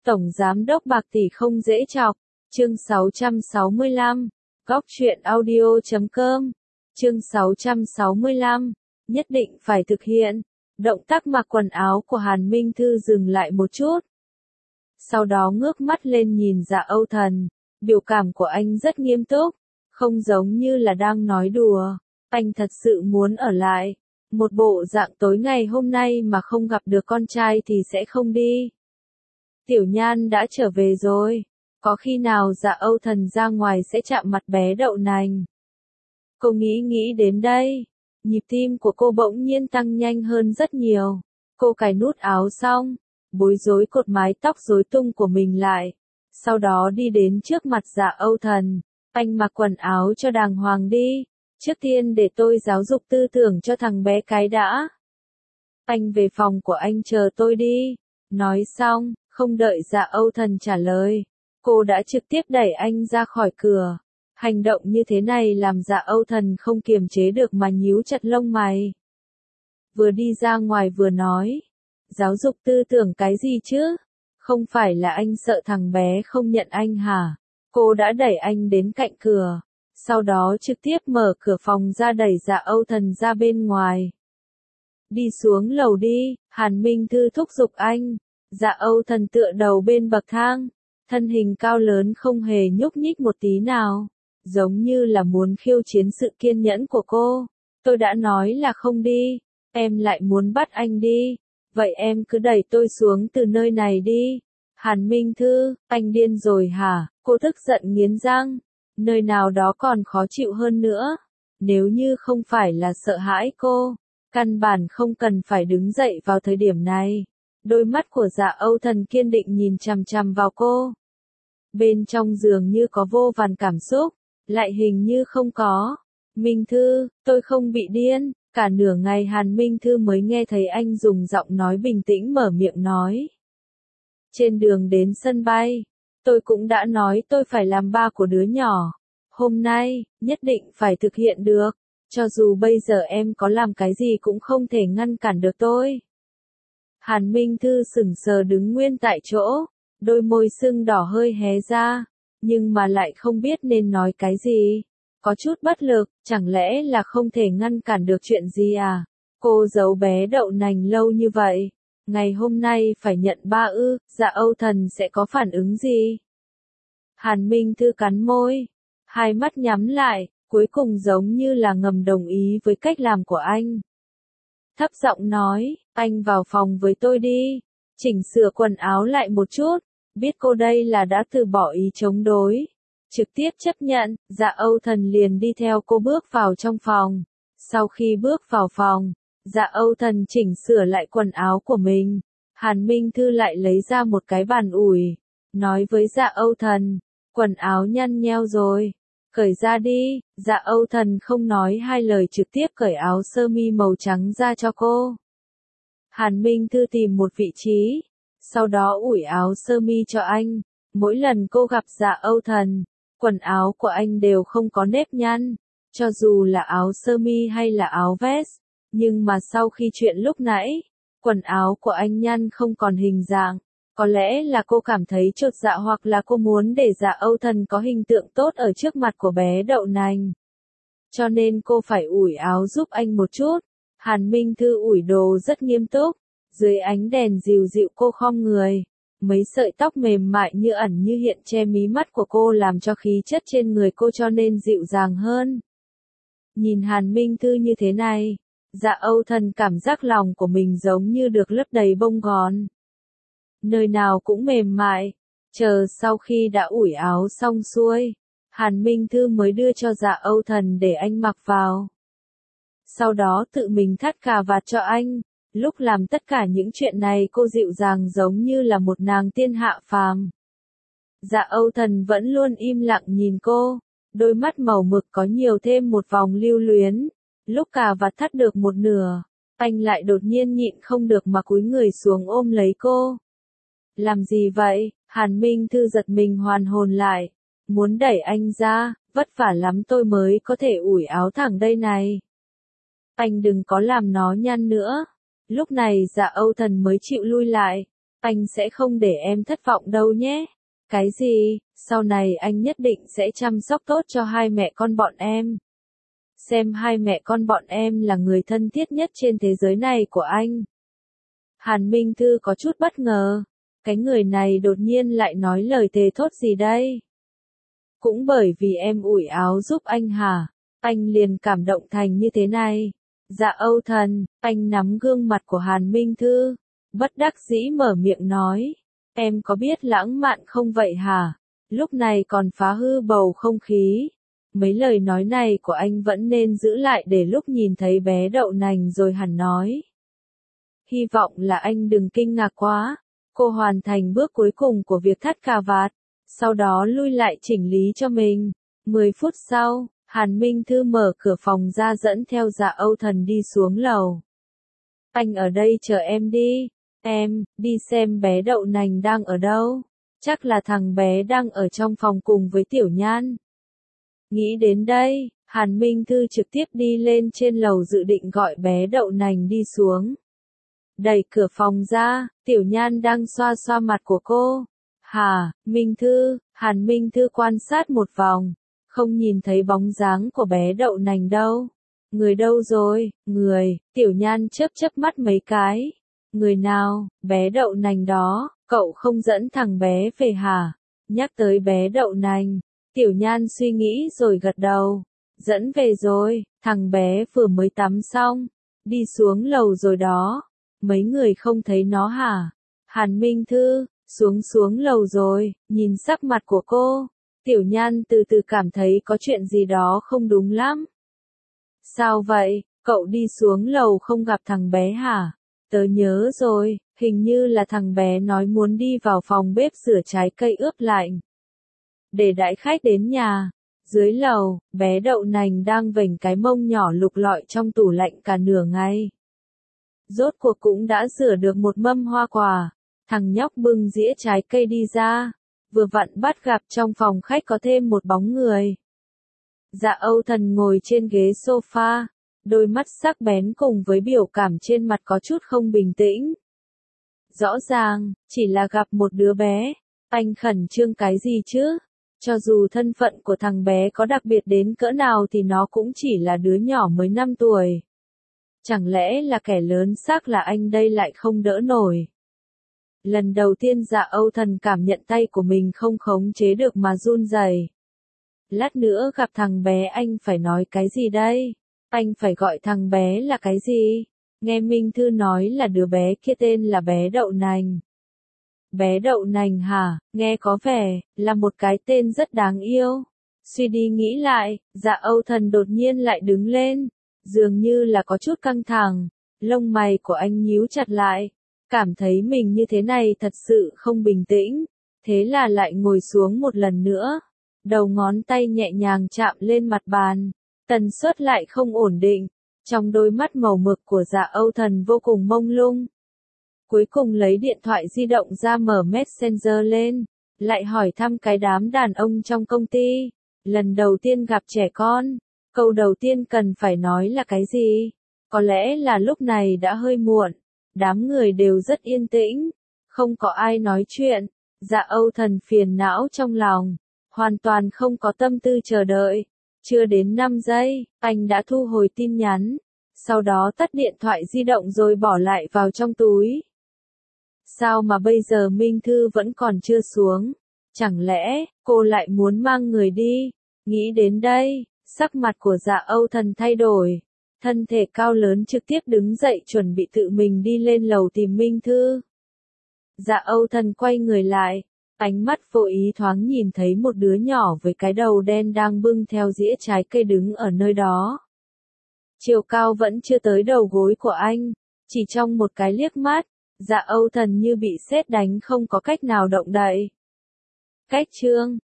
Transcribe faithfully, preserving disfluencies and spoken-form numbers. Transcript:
Tổng Giám đốc bạc tỷ không dễ chọc. Chương sáu trăm sáu mươi lăm. Góc truyện audio chấm com. Chương sáu trăm sáu mươi lăm. Nhất định phải thực hiện. Động tác mặc quần áo của Hàn Minh Thư dừng lại một chút. Sau đó ngước mắt lên nhìn Dạ Âu Thần. Biểu cảm của anh rất nghiêm túc. Không giống như là đang nói đùa. Anh thật sự muốn ở lại. Một bộ dạng tối ngày hôm nay mà không gặp được con trai thì sẽ không đi. Tiểu Nhan đã trở về rồi. Có khi nào Dạ Âu Thần ra ngoài sẽ chạm mặt bé đậu nành. Cô nghĩ nghĩ đến đây. Nhịp tim của cô bỗng nhiên tăng nhanh hơn rất nhiều. Cô cài nút áo xong. Bối rối cột mái tóc rối tung của mình lại. Sau đó đi đến trước mặt Dạ Âu Thần. Anh mặc quần áo cho đàng hoàng đi. Trước tiên để tôi giáo dục tư tưởng cho thằng bé cái đã. Anh về phòng của anh chờ tôi đi. Nói xong, không đợi Dạ Âu Thần trả lời. Cô đã trực tiếp đẩy anh ra khỏi cửa. Hành động như thế này làm Dạ Âu Thần không kiềm chế được mà nhíu chặt lông mày. Vừa đi ra ngoài vừa nói. Giáo dục tư tưởng cái gì chứ? Không phải là anh sợ thằng bé không nhận anh hả? Cô đã đẩy anh đến cạnh cửa. Sau đó trực tiếp mở cửa phòng ra đẩy Dạ Âu Thần ra bên ngoài. Đi xuống lầu đi, Hàn Minh Thư thúc giục anh. Dạ Âu Thần tựa đầu bên bậc thang. Thân hình cao lớn không hề nhúc nhích một tí nào. Giống như là muốn khiêu chiến sự kiên nhẫn của cô. Tôi đã nói là không đi. Em lại muốn bắt anh đi. Vậy em cứ đẩy tôi xuống từ nơi này đi. Hàn Minh Thư, anh điên rồi hả? Cô tức giận nghiến răng. Nơi nào đó còn khó chịu hơn nữa. Nếu như không phải là sợ hãi cô, căn bản không cần phải đứng dậy vào thời điểm này. Đôi mắt của Dạ Âu Thần kiên định nhìn chằm chằm vào cô. Bên trong giường như có vô vàn cảm xúc, lại hình như không có. Minh Thư, tôi không bị điên. Cả nửa ngày Hàn Minh Thư mới nghe thấy anh dùng giọng nói bình tĩnh mở miệng nói. Trên đường đến sân bay, tôi cũng đã nói tôi phải làm ba của đứa nhỏ. Hôm nay, nhất định phải thực hiện được. Cho dù bây giờ em có làm cái gì cũng không thể ngăn cản được tôi. Hàn Minh Thư sững sờ đứng nguyên tại chỗ. Đôi môi sưng đỏ hơi hé ra. Nhưng mà lại không biết nên nói cái gì. Có chút bất lực, chẳng lẽ là không thể ngăn cản được chuyện gì à? Cô giấu bé đậu nành lâu như vậy. Ngày hôm nay phải nhận ba ư, Dạ Âu Thần sẽ có phản ứng gì? Hàn Minh Thư cắn môi. Hai mắt nhắm lại, cuối cùng giống như là ngầm đồng ý với cách làm của anh. Thấp giọng nói, anh vào phòng với tôi đi. Chỉnh sửa quần áo lại một chút. Biết cô đây là đã từ bỏ ý chống đối. Trực tiếp chấp nhận, Dạ Âu Thần liền đi theo cô bước vào trong phòng. Sau khi bước vào phòng, Dạ Âu Thần chỉnh sửa lại quần áo của mình. Hàn Minh Thư lại lấy ra một cái bàn ủi. Nói với Dạ Âu Thần, quần áo nhăn nheo rồi. Cởi ra đi. Dạ Âu Thần không nói hai lời trực tiếp cởi áo sơ mi màu trắng ra cho cô. Hàn Minh Thư tìm một vị trí. Sau đó ủi áo sơ mi cho anh. Mỗi lần cô gặp Dạ Âu Thần, quần áo của anh đều không có nếp nhăn. Cho dù là áo sơ mi hay là áo vest. Nhưng mà sau khi chuyện lúc nãy, quần áo của anh nhăn không còn hình dạng. Có lẽ là cô cảm thấy chột dạ hoặc là cô muốn để Dạ Âu Thần có hình tượng tốt ở trước mặt của bé đậu nành. Cho nên cô phải ủi áo giúp anh một chút. Hàn Minh Thư ủi đồ rất nghiêm túc. Dưới ánh đèn dịu dịu cô khom người. Mấy sợi tóc mềm mại như ẩn như hiện che mí mắt của cô làm cho khí chất trên người cô cho nên dịu dàng hơn. Nhìn Hàn Minh Thư như thế này, Dạ Âu Thần cảm giác lòng của mình giống như được lấp đầy bông gòn. Nơi nào cũng mềm mại. Chờ sau khi đã ủi áo xong xuôi, Hàn Minh Thư mới đưa cho Dạ Âu Thần để anh mặc vào. Sau đó tự mình thắt cà vạt cho anh. Lúc làm tất cả những chuyện này cô dịu dàng giống như là một nàng tiên hạ phàm. Dạ Âu Thần vẫn luôn im lặng nhìn cô. Đôi mắt màu mực có nhiều thêm một vòng lưu luyến. Lúc cà vạt thắt được một nửa, anh lại đột nhiên nhịn không được mà cúi người xuống ôm lấy cô. Làm gì vậy? Hàn Minh Thư giật mình hoàn hồn lại. Muốn đẩy anh ra, vất vả lắm tôi mới có thể ủi áo thẳng đây này. Anh đừng có làm nó nhăn nữa. Lúc này Dạ Âu Thần mới chịu lui lại. anh sẽ không để em thất vọng đâu nhé. Cái gì, sau này anh nhất định sẽ chăm sóc tốt cho hai mẹ con bọn em. Xem hai mẹ con bọn em là người thân thiết nhất trên thế giới này của anh. Hàn Minh Thư có chút bất ngờ. Cái người này đột nhiên lại nói lời thề thốt gì đây? Cũng bởi vì em ủi áo giúp anh hả? Anh liền cảm động thành như thế này. Dạ Âu Thần, anh nắm gương mặt của Hàn Minh Thư. Bất đắc dĩ mở miệng nói. Em có biết lãng mạn không vậy hả? Lúc này còn phá hư bầu không khí. Mấy lời nói này của anh vẫn nên giữ lại để lúc nhìn thấy bé đậu nành rồi hẳn nói. Hy vọng là anh đừng kinh ngạc quá. Cô hoàn thành bước cuối cùng của việc thắt cà vạt. Sau đó lui lại chỉnh lý cho mình. mười phút sau, Hàn Minh Thư mở cửa phòng ra dẫn theo Dạ Âu Thần đi xuống lầu. Anh ở đây chờ em đi. Em, đi xem bé đậu nành đang ở đâu. Chắc là thằng bé đang ở trong phòng cùng với Tiểu Nhan. Nghĩ đến đây, Hàn Minh Thư trực tiếp đi lên trên lầu dự định gọi bé đậu nành đi xuống. Đẩy cửa phòng ra, Tiểu Nhan đang xoa xoa mặt của cô. Hà, Minh Thư, Hàn Minh Thư quan sát một vòng, không nhìn thấy bóng dáng của bé đậu nành đâu. Người đâu rồi, người, Tiểu Nhan chớp chớp mắt mấy cái. Người nào, bé đậu nành đó, cậu không dẫn thằng bé về hả? Nhắc tới bé đậu nành, Tiểu Nhan suy nghĩ rồi gật đầu. Dẫn về rồi, thằng bé vừa mới tắm xong, đi xuống lầu rồi đó. Mấy người không thấy nó hả? Hàn Minh Thư, xuống xuống lầu rồi, nhìn sắc mặt của cô. Tiểu Nhan từ từ cảm thấy có chuyện gì đó không đúng lắm. Sao vậy, cậu đi xuống lầu không gặp thằng bé hả? Tớ nhớ rồi, hình như là thằng bé nói muốn đi vào phòng bếp rửa trái cây ướp lạnh. Để đãi khách đến nhà. Dưới lầu, bé đậu nành đang vểnh cái mông nhỏ lục lọi trong tủ lạnh cả nửa ngày. Rốt cuộc cũng đã rửa được một mâm hoa quả. Thằng nhóc bưng dĩa trái cây đi ra. Vừa vặn bắt gặp trong phòng khách có thêm một bóng người. Dạ Âu Thần ngồi trên ghế sofa. Đôi mắt sắc bén cùng với biểu cảm trên mặt có chút không bình tĩnh. Rõ ràng, chỉ là gặp một đứa bé. Anh khẩn trương cái gì chứ? Cho dù thân phận của thằng bé có đặc biệt đến cỡ nào thì nó cũng chỉ là đứa nhỏ mới năm tuổi. Chẳng lẽ là kẻ lớn xác là anh đây lại không đỡ nổi. Lần đầu tiên Dạ Âu Thần cảm nhận tay của mình không khống chế được mà run rẩy. Lát nữa gặp thằng bé anh phải nói cái gì đây? Anh phải gọi thằng bé là cái gì? Nghe Minh Thư nói là đứa bé kia tên là bé đậu nành. Bé đậu nành hả? Nghe có vẻ là một cái tên rất đáng yêu. Suy đi nghĩ lại, Dạ Âu Thần đột nhiên lại đứng lên. Dường như là có chút căng thẳng. Lông mày của anh nhíu chặt lại. Cảm thấy mình như thế này thật sự không bình tĩnh. Thế là lại ngồi xuống một lần nữa. Đầu ngón tay nhẹ nhàng chạm lên mặt bàn. Tần suất lại không ổn định. Trong đôi mắt màu mực của Dạ Âu Thần vô cùng mông lung. Cuối cùng lấy điện thoại di động ra mở Messenger lên. Lại hỏi thăm cái đám đàn ông trong công ty. Lần đầu tiên gặp trẻ con. Câu đầu tiên cần phải nói là cái gì? Có lẽ là lúc này đã hơi muộn. Đám người đều rất yên tĩnh. Không có ai nói chuyện. Dạ Âu Thần phiền não trong lòng. Hoàn toàn không có tâm tư chờ đợi. Chưa đến năm giây, anh đã thu hồi tin nhắn. Sau đó tắt điện thoại di động rồi bỏ lại vào trong túi. Sao mà bây giờ Minh Thư vẫn còn chưa xuống? Chẳng lẽ, cô lại muốn mang người đi? Nghĩ đến đây, sắc mặt của Dạ Âu Thần thay đổi. Thân thể cao lớn trực tiếp đứng dậy chuẩn bị tự mình đi lên lầu tìm Minh Thư. Dạ Âu Thần quay người lại. Ánh mắt vô ý thoáng nhìn thấy một đứa nhỏ với cái đầu đen đang bưng theo dĩa trái cây đứng ở nơi đó. Chiều cao vẫn chưa tới đầu gối của anh. Chỉ trong một cái liếc mắt, Dạ Âu Thần như bị sét đánh không có cách nào động đậy. Cách chương